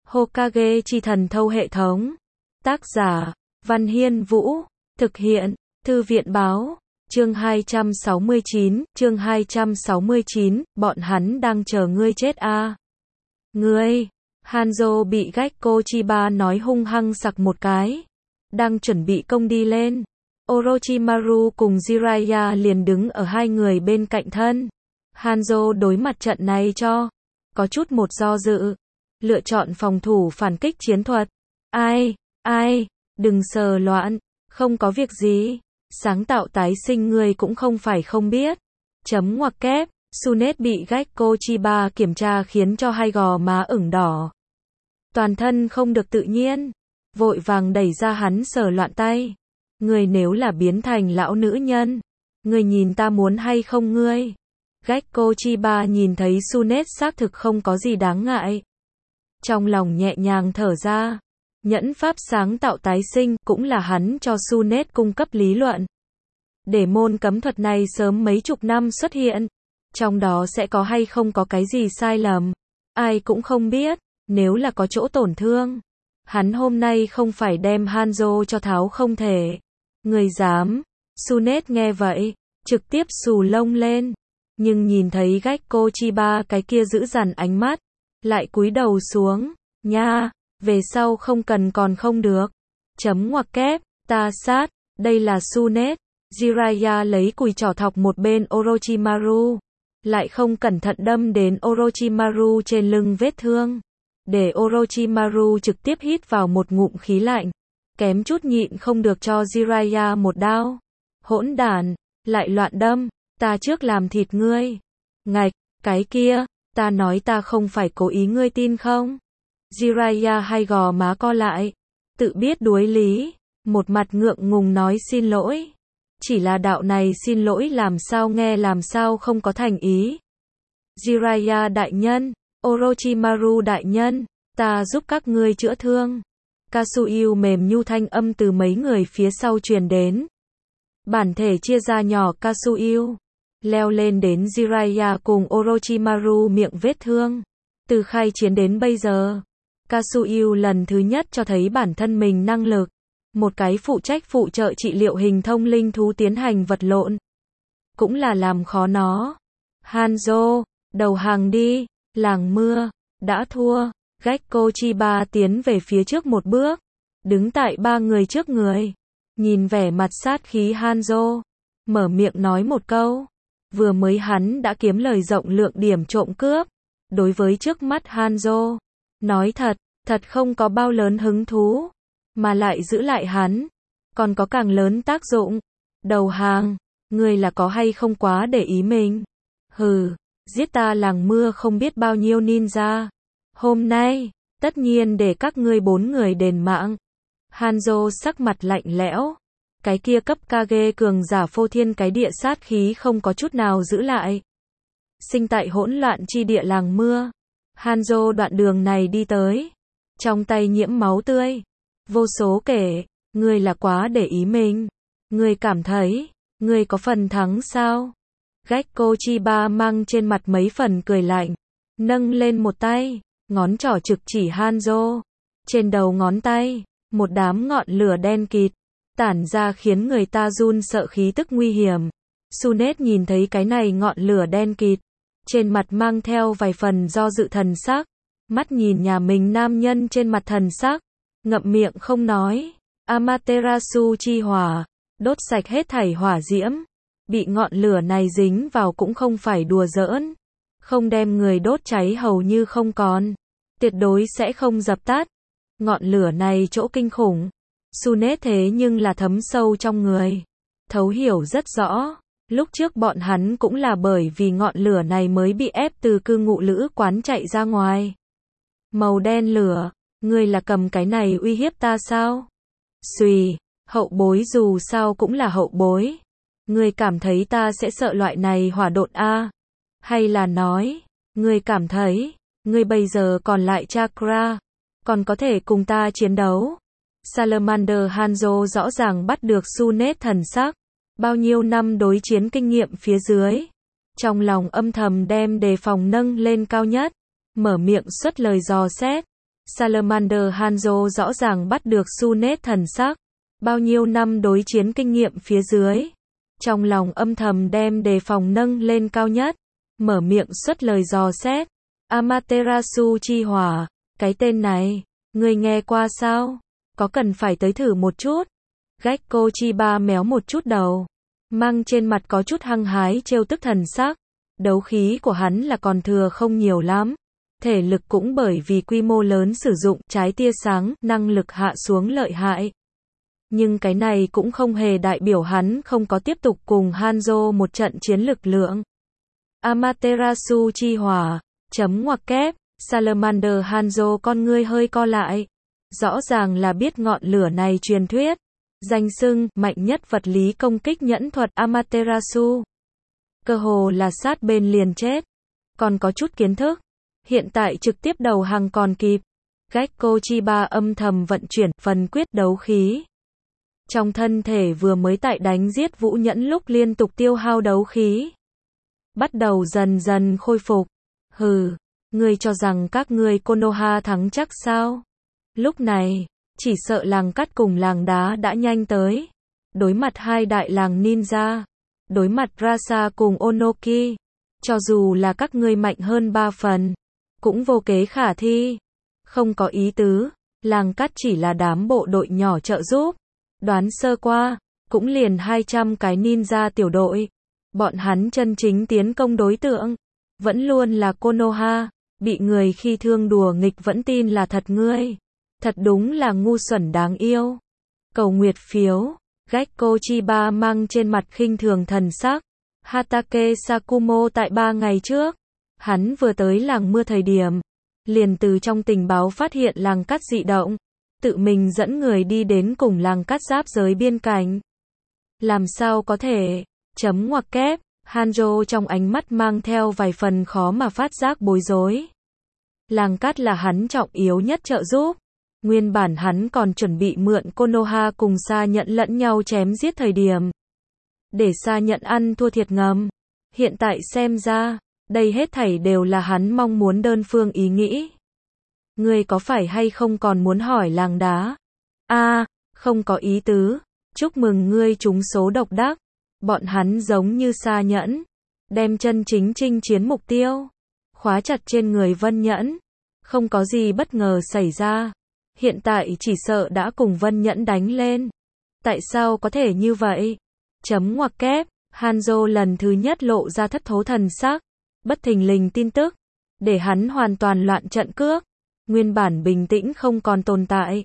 Hokage chi thần thâu hệ thống. Tác giả, Văn Hiên Vũ. Thực hiện, Thư viện báo. Chương 269, bọn hắn đang chờ ngươi chết à. Ngươi, Hanzo bị Gekko Chiba nói hung hăng sặc một cái. Đang chuẩn bị công đi lên. Orochimaru cùng Jiraiya liền đứng ở hai người bên cạnh thân. Hanzo đối mặt trận này có chút một do dự. Lựa chọn phòng thủ phản kích chiến thuật. Ai, đừng sờ loạn, không có việc gì. Sáng tạo tái sinh ngươi cũng không phải không biết. Chấm ngoặc kép, Tsunade bị Gekko Chiba kiểm tra khiến cho hai gò má ửng đỏ. Toàn thân không được tự nhiên. Vội vàng đẩy ra hắn sờ loạn tay. Ngươi nếu là biến thành lão nữ nhân, ngươi nhìn ta muốn hay không ngươi? Gekko Chiba nhìn thấy Tsunade xác thực không có gì đáng ngại. Trong lòng nhẹ nhàng thở ra. Nhẫn pháp sáng tạo tái sinh cũng là hắn cho Tsunade cung cấp lý luận. Để môn cấm thuật này sớm mấy chục năm xuất hiện. Trong đó sẽ có hay không có cái gì sai lầm. Ai cũng không biết. Nếu là có chỗ tổn thương, hắn hôm nay không phải đem Hanzo cho tháo không thể. Người dám. Tsunade nghe vậy, trực tiếp xù lông lên. Nhưng nhìn thấy Gekko Chiba cái kia giữ dằn ánh mắt, lại cúi đầu xuống. Nha, về sau không cần còn không được. Chấm ngoặc kép, ta sát, đây là Tsunade. Jiraiya lấy cùi trỏ thọc một bên Orochimaru. Lại không cẩn thận đâm đến Orochimaru trên lưng vết thương. Để Orochimaru trực tiếp hít vào một ngụm khí lạnh. Kém chút nhịn không được cho Jiraiya một đao. Hỗn đản, lại loạn đâm, ta trước làm thịt ngươi. Ngạch, cái kia, ta nói ta không phải cố ý ngươi tin không? Jiraiya hai gò má co lại, tự biết đuối lý, một mặt ngượng ngùng nói xin lỗi. Chỉ là đạo này xin lỗi làm sao nghe làm sao không có thành ý. Jiraiya đại nhân, Orochimaru đại nhân, ta giúp các ngươi chữa thương. Kasuyu mềm nhu thanh âm từ mấy người phía sau truyền đến. Bản thể chia ra nhỏ Kasuyu, leo lên đến Jiraiya cùng Orochimaru miệng vết thương. Từ khai chiến đến bây giờ, Kasuyu lần thứ nhất cho thấy bản thân mình năng lực. Một cái phụ trách phụ trợ trị liệu hình thông linh thú tiến hành vật lộn. Cũng là làm khó nó. Hanzo, đầu hàng đi. Làng mưa, đã thua. Gekko Chiba tiến về phía trước một bước. Đứng tại ba người trước người. Nhìn vẻ mặt sát khí Hanzo. Mở miệng nói một câu. Vừa mới hắn đã kiếm lời rộng lượng điểm trộm cướp. Đối với trước mắt Hanzo. Nói thật không có bao lớn hứng thú. Mà lại giữ lại hắn. Còn có càng lớn tác dụng. Đầu hàng. Người là có hay không quá để ý mình. Hừ. Giết ta làng mưa không biết bao nhiêu ninja. Hôm nay, tất nhiên để các ngươi 4 người đền mạng. Hanzo sắc mặt lạnh lẽo. Cái kia cấp Kage cường giả phô thiên cái địa sát khí không có chút nào giữ lại. Sinh tại hỗn loạn chi địa làng mưa. Hanzo đoạn đường này đi tới. Trong tay nhiễm máu tươi. Vô số kể, ngươi là quá để ý mình. Ngươi cảm thấy, ngươi có phần thắng sao? Gekko Chiba mang trên mặt mấy phần cười lạnh. Nâng lên một tay, ngón trỏ trực chỉ Hanzo. Trên đầu ngón tay, một đám ngọn lửa đen kịt, tản ra khiến người ta run sợ khí tức nguy hiểm. Tsunade nhìn thấy cái này ngọn lửa đen kịt. Trên mặt mang theo vài phần do dự thần sắc. Mắt nhìn nhà mình nam nhân trên mặt thần sắc. Ngậm miệng không nói. Amaterasu chi hỏa. Đốt sạch hết thảy hỏa diễm. Bị ngọn lửa này dính vào cũng không phải đùa giỡn. Không đem người đốt cháy hầu như không còn. Tuyệt đối sẽ không dập tắt. Ngọn lửa này chỗ kinh khủng. Tsunade thế nhưng là thấm sâu trong người. Thấu hiểu rất rõ. Lúc trước bọn hắn cũng là bởi vì ngọn lửa này mới bị ép từ cư ngụ lữ quán chạy ra ngoài. Màu đen lửa. Ngươi là cầm cái này uy hiếp ta sao? Xùy. Hậu bối dù sao cũng là hậu bối. Ngươi cảm thấy ta sẽ sợ loại này hỏa độn a? Hay là nói, ngươi cảm thấy, ngươi bây giờ còn lại chakra, còn có thể cùng ta chiến đấu? Salamander Hanzo rõ ràng bắt được Tsunade thần sắc, bao nhiêu năm đối chiến kinh nghiệm phía dưới. Trong lòng âm thầm đem đề phòng nâng lên cao nhất, mở miệng xuất lời dò xét. Salamander Hanzo rõ ràng bắt được Su nét thần sắc. Bao nhiêu năm đối chiến kinh nghiệm phía dưới. Trong lòng âm thầm đem đề phòng nâng lên cao nhất. Mở miệng xuất lời dò xét. Amaterasu chi hỏa. Cái tên này, người nghe qua sao? Có cần phải tới thử một chút? Gekko Chiba méo một chút đầu. Mang trên mặt có chút hăng hái trêu tức thần sắc. Đấu khí của hắn là còn thừa không nhiều lắm. Thể lực cũng bởi vì quy mô lớn sử dụng trái tia sáng, năng lực hạ xuống lợi hại. Nhưng cái này cũng không hề đại biểu hắn không có tiếp tục cùng Hanzo một trận chiến lực lượng. Amaterasu chi hỏa, chấm ngoặc kép, Salamander Hanzo con ngươi hơi co lại. Rõ ràng là biết ngọn lửa này truyền thuyết. Danh xưng, mạnh nhất vật lý công kích nhẫn thuật Amaterasu. Cơ hồ là sát bên liền chết. Còn có chút kiến thức. Hiện tại trực tiếp đầu hàng còn kịp. Gekko Chiba âm thầm vận chuyển phần quyết đấu khí. Trong thân thể vừa mới tại đánh giết Vũ Nhẫn lúc liên tục tiêu hao đấu khí. Bắt đầu dần dần khôi phục. Hừ, ngươi cho rằng các ngươi Konoha thắng chắc sao? Lúc này, chỉ sợ làng cắt cùng làng đá đã nhanh tới. Đối mặt hai đại làng ninja. Đối mặt Rasa cùng Onoki. Cho dù là các ngươi mạnh hơn 3 phần. Cũng vô kế khả thi. Không có ý tứ. Làng cắt chỉ là đám bộ đội nhỏ trợ giúp. Đoán sơ qua. Cũng liền 200 cái ninja tiểu đội. Bọn hắn chân chính tiến công đối tượng. Vẫn luôn là Konoha. Bị người khi thương đùa nghịch vẫn tin là thật ngươi. Thật đúng là ngu xuẩn đáng yêu. Cầu nguyệt phiếu. Gekko Chiba mang trên mặt khinh thường thần sắc. Hatake Sakumo tại 3 ngày trước. Hắn vừa tới làng mưa thời điểm. Liền từ trong tình báo phát hiện làng cắt dị động. Tự mình dẫn người đi đến cùng làng cắt giáp giới biên cảnh. Làm sao có thể? Chấm ngoặc kép. Hanzo trong ánh mắt mang theo vài phần khó mà phát giác bối rối. Làng cắt là hắn trọng yếu nhất trợ giúp. Nguyên bản hắn còn chuẩn bị mượn Konoha cùng Sa Nhẫn lẫn nhau chém giết thời điểm. Để Sa Nhẫn ăn thua thiệt ngầm. Hiện tại xem ra, đây hết thảy đều là hắn mong muốn đơn phương ý nghĩ. Ngươi có phải hay không còn muốn hỏi làng đá? Không có ý tứ. Chúc mừng ngươi trúng số độc đắc. Bọn hắn giống như Sa Nhẫn. Đem chân chính chinh chiến mục tiêu. Khóa chặt trên người Vân Nhẫn. Không có gì bất ngờ xảy ra. Hiện tại chỉ sợ đã cùng Vân Nhẫn đánh lên. Tại sao có thể như vậy? Chấm ngoặc kép. Hanzo lần thứ nhất lộ ra thất thố thần sắc. Bất thình lình tin tức. Để hắn hoàn toàn loạn trận cước. Nguyên bản bình tĩnh không còn tồn tại.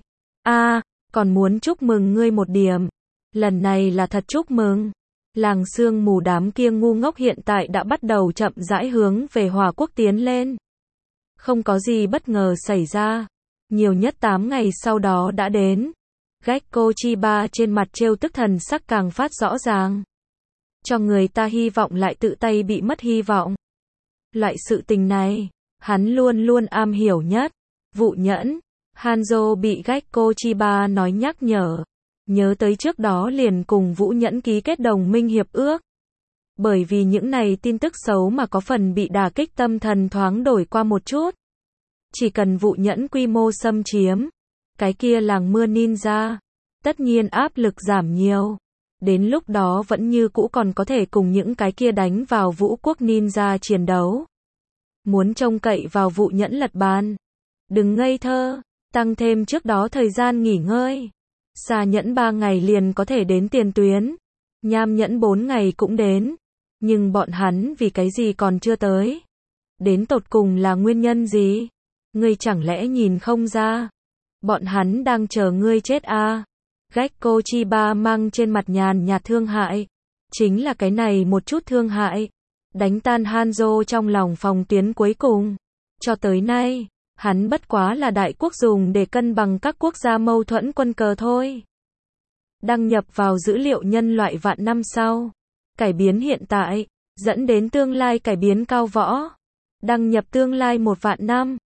Còn muốn chúc mừng ngươi một điểm. Lần này là thật chúc mừng. Làng sương mù đám kia ngu ngốc hiện tại đã bắt đầu chậm rãi hướng về Hòa Quốc tiến lên. Không có gì bất ngờ xảy ra. Nhiều nhất 8 ngày sau đó đã đến. Gekko Chiba trên mặt trêu tức thần sắc càng phát rõ ràng. Cho người ta hy vọng lại tự tay bị mất hy vọng. Loại sự tình này, hắn luôn luôn am hiểu nhất. Vũ Nhẫn. Hanzo bị Gekko Chiba nói nhắc nhở. Nhớ tới trước đó liền cùng Vũ Nhẫn ký kết đồng minh hiệp ước. Bởi vì những này tin tức xấu mà có phần bị đả kích tâm thần thoáng đổi qua một chút. Chỉ cần Vũ Nhẫn quy mô xâm chiếm. Cái kia làng mưa ninja. Tất nhiên áp lực giảm nhiều. Đến lúc đó vẫn như cũ còn có thể cùng những cái kia đánh vào Vũ Quốc ninja chiến đấu. Muốn trông cậy vào Vũ Nhẫn lật bàn. Đừng ngây thơ. Tăng thêm trước đó thời gian nghỉ ngơi. Sa Nhẫn 3 ngày liền có thể đến tiền tuyến. Nham Nhẫn 4 ngày cũng đến. Nhưng bọn hắn vì cái gì còn chưa tới? Đến tột cùng là nguyên nhân gì? Ngươi chẳng lẽ nhìn không ra? Bọn hắn đang chờ ngươi chết à? Gekko Chiba mang trên mặt nhàn nhạt thương hại. Chính là cái này một chút thương hại. Đánh tan Hanzo trong lòng phòng tuyến cuối cùng. Cho tới nay, hắn bất quá là đại quốc dùng để cân bằng các quốc gia mâu thuẫn quân cờ thôi. Đăng nhập vào dữ liệu nhân loại vạn năm sau. Cải biến hiện tại, dẫn đến tương lai cải biến cao võ. Đăng nhập tương lai 1 vạn năm.